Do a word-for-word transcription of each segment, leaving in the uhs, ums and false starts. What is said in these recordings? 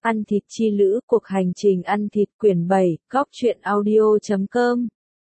Ăn thịt chi lữ, cuộc hành trình ăn thịt quyển bảy, góc truyện audio chấm com.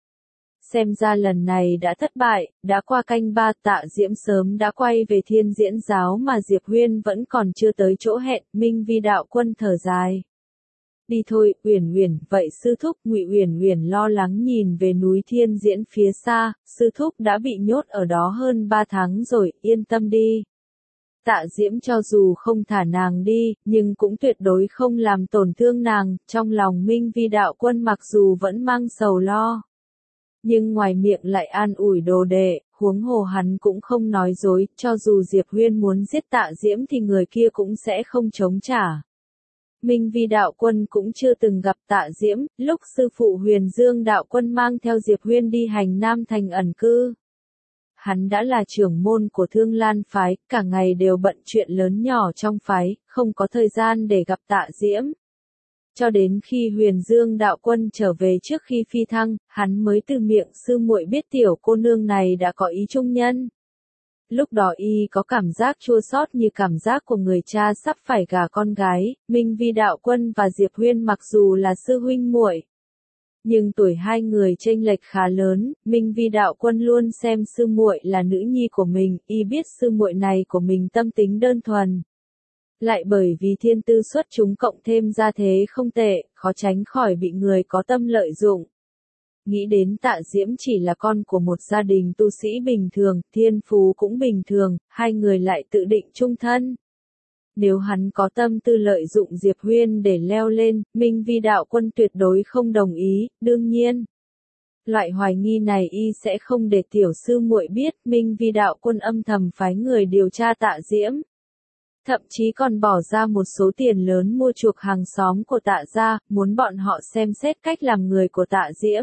Xem ra lần này đã thất bại, đã qua canh ba, Tạ Diễm sớm đã quay về Thiên Diễn Giáo mà Diệp Huyên vẫn còn chưa tới chỗ hẹn. Minh Vi đạo quân thở dài. Đi thôi, Uyển Uyển, vậy sư thúc? Ngụy Uyển Uyển lo lắng nhìn về núi Thiên Diễn phía xa, sư thúc đã bị nhốt ở đó hơn ba tháng rồi, yên tâm đi. Tạ Diễm cho dù không thả nàng đi, nhưng cũng tuyệt đối không làm tổn thương nàng. Trong lòng Minh Vi đạo quân mặc dù vẫn mang sầu lo, nhưng ngoài miệng lại an ủi đồ đệ, huống hồ hắn cũng không nói dối, cho dù Diệp Huyên muốn giết Tạ Diễm thì người kia cũng sẽ không chống trả. Minh Vi đạo quân cũng chưa từng gặp Tạ Diễm, lúc sư phụ Huyền Dương đạo quân mang theo Diệp Huyên đi hành Nam thành ẩn cư. Hắn đã là trưởng môn của Thương Lan phái, cả ngày đều bận chuyện lớn nhỏ trong phái, không có thời gian để gặp Tạ Diễm. Cho đến khi Huyền Dương đạo quân trở về trước khi phi thăng, hắn mới từ miệng sư muội biết tiểu cô nương này đã có ý trung nhân. Lúc đó y có cảm giác chua xót như cảm giác của người cha sắp phải gả con gái. Minh Vi đạo quân và Diệp Huyên mặc dù là sư huynh muội, nhưng tuổi hai người chênh lệch khá lớn. Minh Vi đạo quân luôn xem sư muội là nữ nhi của mình, y biết sư muội này của mình tâm tính đơn thuần, lại bởi vì thiên tư xuất chúng cộng thêm gia thế không tệ, khó tránh khỏi bị người có tâm lợi dụng. Nghĩ đến Tạ Diễm chỉ là con của một gia đình tu sĩ bình thường, thiên phú cũng bình thường, hai người lại tự định chung thân. Nếu hắn có tâm tư lợi dụng Diệp Huyên để leo lên, Minh Vi đạo quân tuyệt đối không đồng ý. Đương nhiên, loại hoài nghi này y sẽ không để tiểu sư muội biết. Minh Vi đạo quân âm thầm phái người điều tra Tạ Diễm, thậm chí còn bỏ ra một số tiền lớn mua chuộc hàng xóm của Tạ gia, muốn bọn họ xem xét cách làm người của Tạ Diễm.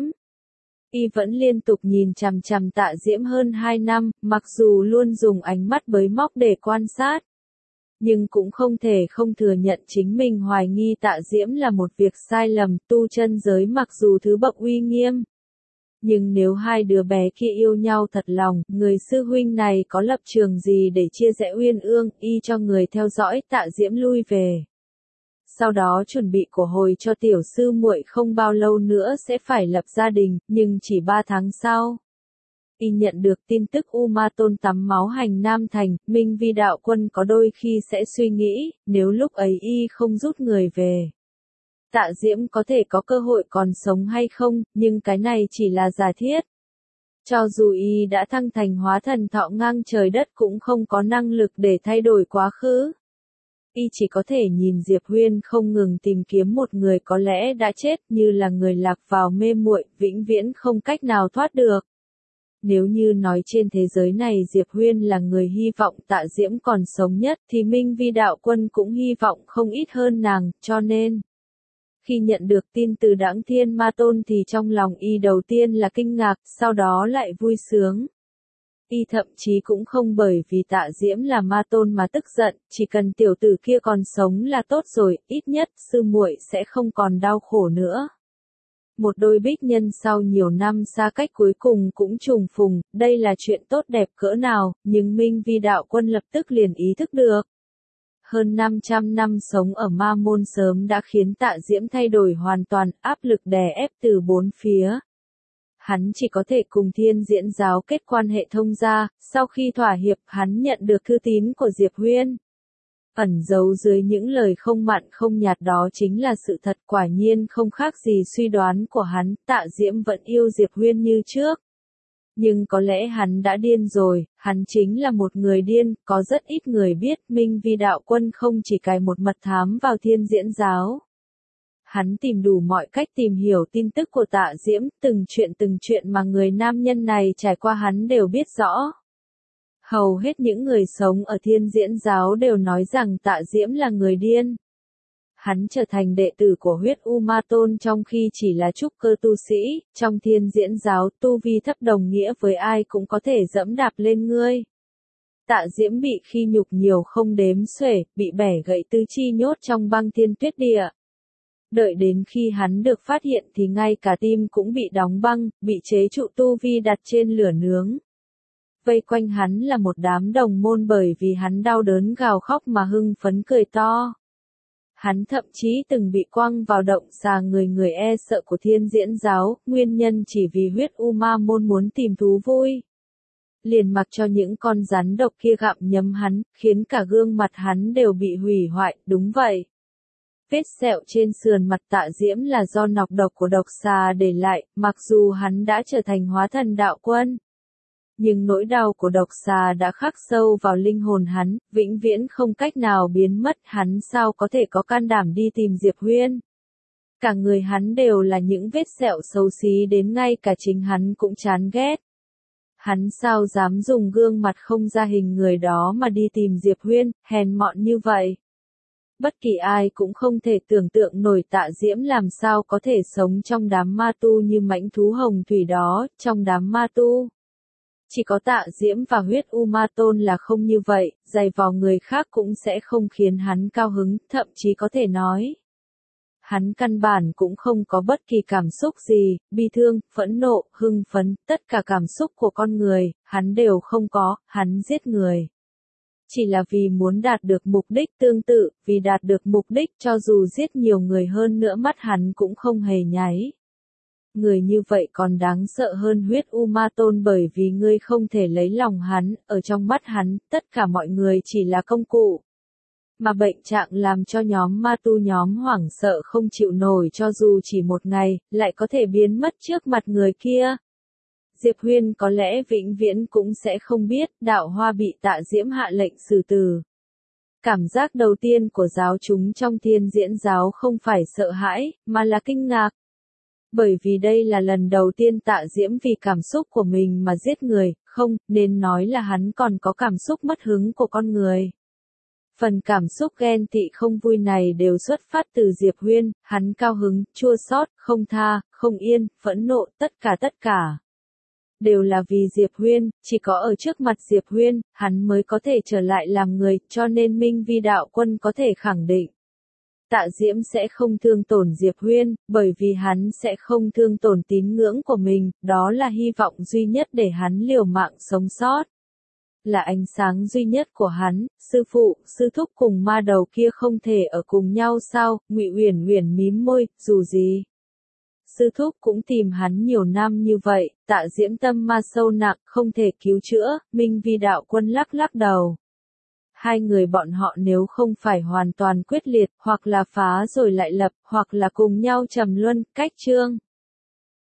Y vẫn liên tục nhìn chằm chằm Tạ Diễm hơn hai năm, mặc dù luôn dùng ánh mắt bới móc để quan sát, nhưng cũng không thể không thừa nhận chính mình hoài nghi Tạ Diễm là một việc sai lầm. Tu chân giới mặc dù thứ bậc uy nghiêm, nhưng nếu hai đứa bé kia yêu nhau thật lòng, người sư huynh này có lập trường gì để chia rẽ uyên ương? Y cho người theo dõi Tạ Diễm lui về, sau đó chuẩn bị của hồi cho tiểu sư muội không bao lâu nữa sẽ phải lập gia đình, nhưng chỉ ba tháng sau, y nhận được tin tức U Ma Tôn tắm máu hành Nam thành. Minh Vi đạo quân có đôi khi sẽ suy nghĩ, nếu lúc ấy y không rút người về, Tạ Diễm có thể có cơ hội còn sống hay không, nhưng cái này chỉ là giả thiết. Cho dù y đã thăng thành hóa thần thọ ngang trời đất cũng không có năng lực để thay đổi quá khứ. Y chỉ có thể nhìn Diệp Huyên không ngừng tìm kiếm một người có lẽ đã chết, như là người lạc vào mê muội, vĩnh viễn không cách nào thoát được. Nếu như nói trên thế giới này Diệp Huyên là người hy vọng Tạ Diễm còn sống nhất, thì Minh Vi đạo quân cũng hy vọng không ít hơn nàng, cho nên khi nhận được tin từ Đãng Thiên Ma Tôn thì trong lòng y đầu tiên là kinh ngạc, sau đó lại vui sướng. Y thậm chí cũng không bởi vì Tạ Diễm là Ma Tôn mà tức giận, chỉ cần tiểu tử kia còn sống là tốt rồi, ít nhất sư muội sẽ không còn đau khổ nữa. Một đôi bích nhân sau nhiều năm xa cách cuối cùng cũng trùng phùng, đây là chuyện tốt đẹp cỡ nào, nhưng Minh Vi đạo quân lập tức liền ý thức được. Hơn năm trăm năm sống ở Ma môn sớm đã khiến Tạ Diễm thay đổi hoàn toàn, áp lực đè ép từ bốn phía. Hắn chỉ có thể cùng Thiên Diễn Giáo kết quan hệ thông gia. Sau khi thỏa hiệp, hắn nhận được thư tín của Diệp Huyên. Ẩn giấu dưới những lời không mặn không nhạt đó chính là sự thật, quả nhiên không khác gì suy đoán của hắn. Tạ Diễm vẫn yêu Diệp Huyên như trước. Nhưng có lẽ hắn đã điên rồi, hắn chính là một người điên. Có rất ít người biết Minh Vi đạo quân không chỉ cài một mật thám vào Thiên Diễn Giáo. Hắn tìm đủ mọi cách tìm hiểu tin tức của Tạ Diễm, từng chuyện từng chuyện mà người nam nhân này trải qua hắn đều biết rõ. Hầu hết những người sống ở Thiên Diễn Giáo đều nói rằng Tạ Diễm là người điên. Hắn trở thành đệ tử của huyết U Ma Tôn trong khi chỉ là trúc cơ tu sĩ. Trong Thiên Diễn Giáo, tu vi thấp đồng nghĩa với ai cũng có thể dẫm đạp lên ngươi. Tạ Diễm bị khi nhục nhiều không đếm xuể, bị bẻ gãy tứ chi nhốt trong băng thiên tuyết địa. Đợi đến khi hắn được phát hiện thì ngay cả tim cũng bị đóng băng, bị chế trụ tu vi đặt trên lửa nướng. Vây quanh hắn là một đám đồng môn bởi vì hắn đau đớn gào khóc mà hưng phấn cười to. hắn thậm chí từng bị quăng vào động xà người người e sợ của Thiên Diễn giáo, nguyên nhân chỉ vì huyết u ma môn muốn tìm thú vui. Liền mặc cho những con rắn độc kia gặm nhấm hắn, khiến cả gương mặt hắn đều bị hủy hoại, đúng vậy. Vết sẹo trên sườn mặt Tạ Diễm là do nọc độc của độc xà để lại, mặc dù hắn đã trở thành hóa thần đạo quân. Nhưng nỗi đau của độc xà đã khắc sâu vào linh hồn hắn, vĩnh viễn không cách nào biến mất, hắn sao có thể có can đảm đi tìm Diệp Huyên. Cả người hắn đều là những vết sẹo xấu xí đến ngay cả chính hắn cũng chán ghét. Hắn sao dám dùng gương mặt không ra hình người đó mà đi tìm Diệp Huyên, hèn mọn như vậy. Bất kỳ ai cũng không thể tưởng tượng nổi Tạ Diễm làm sao có thể sống trong đám ma tu như mãnh thú hồng thủy đó, trong đám ma tu. Chỉ có Tạ Diễm và huyết u ma tôn là không như vậy, giày vò người khác cũng sẽ không khiến hắn cao hứng, thậm chí có thể nói. Hắn căn bản cũng không có bất kỳ cảm xúc gì, bi thương, phẫn nộ, hưng phấn, tất cả cảm xúc của con người, hắn đều không có, hắn giết người. Chỉ là vì muốn đạt được mục đích tương tự, vì đạt được mục đích cho dù giết nhiều người hơn nữa mắt hắn cũng không hề nháy. Người như vậy còn đáng sợ hơn huyết u ma tôn bởi vì ngươi không thể lấy lòng hắn, ở trong mắt hắn, tất cả mọi người chỉ là công cụ. Mà bệnh trạng làm cho nhóm ma tu nhóm hoảng sợ không chịu nổi cho dù chỉ một ngày, lại có thể biến mất trước mặt người kia. Diệp Huyên có lẽ vĩnh viễn cũng sẽ không biết Đạo Hoa bị Tạ Diễm hạ lệnh xử tử. Cảm giác đầu tiên của giáo chúng trong Thiên Diễn giáo không phải sợ hãi, mà là kinh ngạc. Bởi vì đây là lần đầu tiên Tạ Diễm vì cảm xúc của mình mà giết người, không, nên nói là hắn còn có cảm xúc mất hứng của con người. Phần cảm xúc ghen tị không vui này đều xuất phát từ Diệp Huyên, hắn cao hứng, chua xót, không tha, không yên, phẫn nộ, tất cả tất cả. Đều là vì Diệp Huyên, chỉ có ở trước mặt Diệp Huyên, hắn mới có thể trở lại làm người, cho nên Minh Vi đạo quân có thể khẳng định. Tạ Diễm sẽ không thương tổn Diệp Huyên, bởi vì hắn sẽ không thương tổn tín ngưỡng của mình, đó là hy vọng duy nhất để hắn liều mạng sống sót. Là ánh sáng duy nhất của hắn, sư phụ, sư thúc cùng ma đầu kia không thể ở cùng nhau sao, Ngụy Uyển Uyển mím môi, dù gì. Sư thúc cũng tìm hắn nhiều năm như vậy, Tạ Diễm tâm ma sâu nặng, không thể cứu chữa, Minh Vi đạo quân lắc lắc đầu. Hai người bọn họ nếu không phải hoàn toàn quyết liệt, hoặc là phá rồi lại lập, hoặc là cùng nhau trầm luân, cách chương.